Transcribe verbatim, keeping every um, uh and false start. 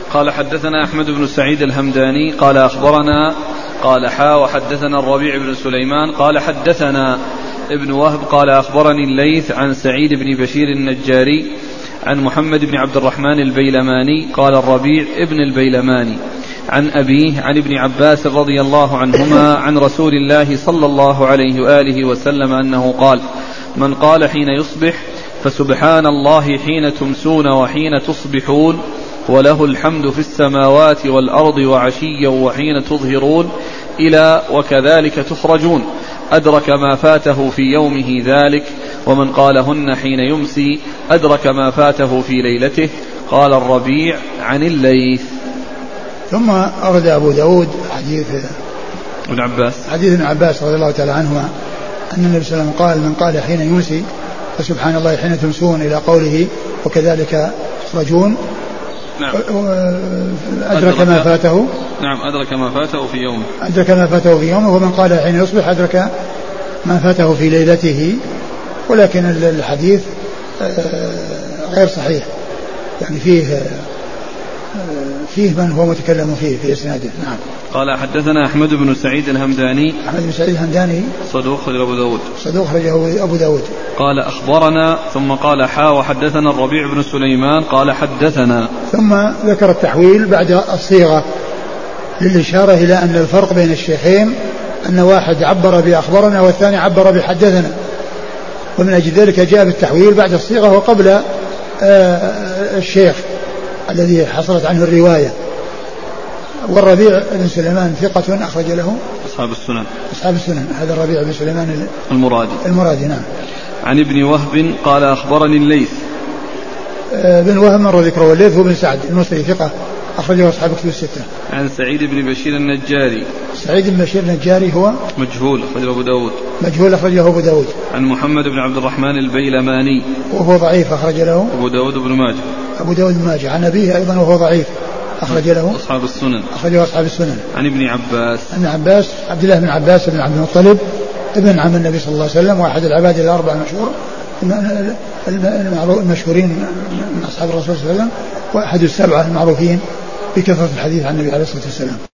قال حدثنا أحمد بن سعيد الهمداني قال أخبرنا قال حا وحدثنا الربيع بن سليمان قال حدثنا ابن وهب قال أخبرني الليث عن سعيد بن بشير النجاري عن محمد بن عبد الرحمن البيلماني قال الربيع ابن البيلماني عن أبيه عن ابن عباس رضي الله عنهما عن رسول الله صلى الله عليه وآله وسلم أنه قال: من قال حين يصبح فسبحان الله حين تمسون وحين تصبحون وله الحمد في السماوات والأرض وعشيا وحين تظهرون إلى وكذلك تخرجون أدرك ما فاته في يومه ذلك. ومن قالهن حين يمسي أدرك ما فاته في ليلته. قال الربيع عن الليث. ثم أرد أبو داود حديث ابن عباس حديث ابن عباس رضي الله تعالى عنهما أن النبي صلى الله عليه وسلم قال: من قال حين يمسي فسبحان الله حين تمسون إلى قوله وكذلك تخرجون نعم. أدرك ما فاته نعم أدرك ما فاته في يومه أدرك ما فاته في يومه. ومن قال حين يصبح أدرك ما فاته في ليلته. ولكن الحديث غير صحيح، يعني فيه فيه من هو متكلم فيه في إسناده. نعم. قال حدثنا أحمد بن سعيد الهمداني أحمد بن سعيد الهمداني صدوق خرج أبو داود صدوق خرج أبو داود قال أخبرنا ثم قال حا وحدثنا الربيع بن سليمان قال حدثنا ثم ذكر التحويل بعد الصيغة للإشارة إلى أن الفرق بين الشيخين أن واحد عبر بأخبرنا والثاني عبر بحدثنا، ومن أجل ذلك جاء بالتحويل بعد الصيغة وقبل الشيخ الذي حصلت عنه الرواية. والربيع بن سليمان ثقة أخرج له أصحاب السنن أصحاب السنن هذا الربيع بن سليمان المرادي المرادي نعم. عن ابن وهب قال أخبرني الليث بن وهب مر ذكره، والليث هو بن سعد المصري ثقة أخرجه أصحاب كتب الستة. عن سعيد بن بشير النجاري سعيد بن بشير النجاري هو مجهول أخرجه أبو داود مجهول أخرجه أبو داود. عن محمد بن عبد الرحمن البيلماني وهو ضعيف أخرج له أبو داود بن ماجه أبو داود بن ماجه. عن أبيه أيضا وهو ضعيف أخرج له أصحاب السنن أخرجه أصحاب السنن. عن ابن عباس ابن عباس عبد الله بن عباس بن عبد المطلب ابن عم النبي صلى الله عليه وسلم وأحد العباد الأربعة المشهور المشهورين من أصحاب الرسول صلى الله عليه وسلم، وأحد السبعة المعروفين بكثرة الحديث عن النبي عليه الصلاة والسلام.